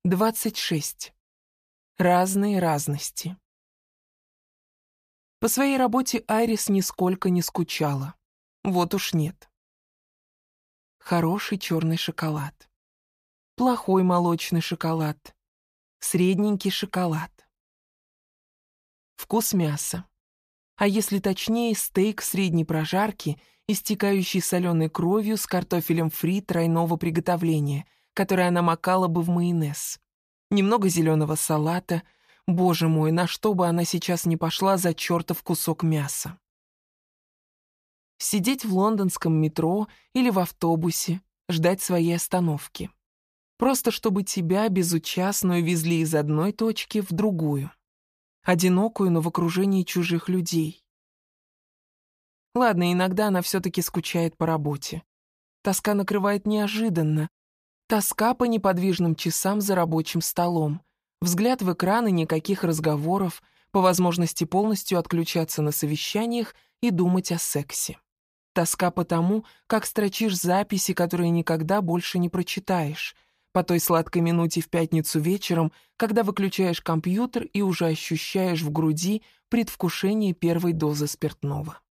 26. Разные разности. По своей работе Айрис нисколько не скучала. Вот уж нет. Хороший черный шоколад. Плохой молочный шоколад. Средненький шоколад. Вкус мяса. А если точнее, стейк средней прожарки, истекающий соленой кровью с картофелем фри тройного приготовления, который она макала бы в майонез. Немного зеленого салата. Боже мой, на что бы она сейчас не пошла за чертов кусок мяса. Сидеть в лондонском метро или в автобусе, ждать своей остановки. Просто чтобы тебя, безучастную, везли из одной точки в другую. Одинокую, но в окружении чужих людей. Ладно, иногда она все-таки скучает по работе. Тоска накрывает неожиданно. Тоска по неподвижным часам за рабочим столом. Взгляд в экран и никаких разговоров, по возможности полностью отключаться на совещаниях и думать о сексе. Тоска по тому, как строчишь записи, которые никогда больше не прочитаешь, по той сладкой минуте в пятницу вечером, когда выключаешь компьютер и уже ощущаешь в груди предвкушение первой дозы спиртного.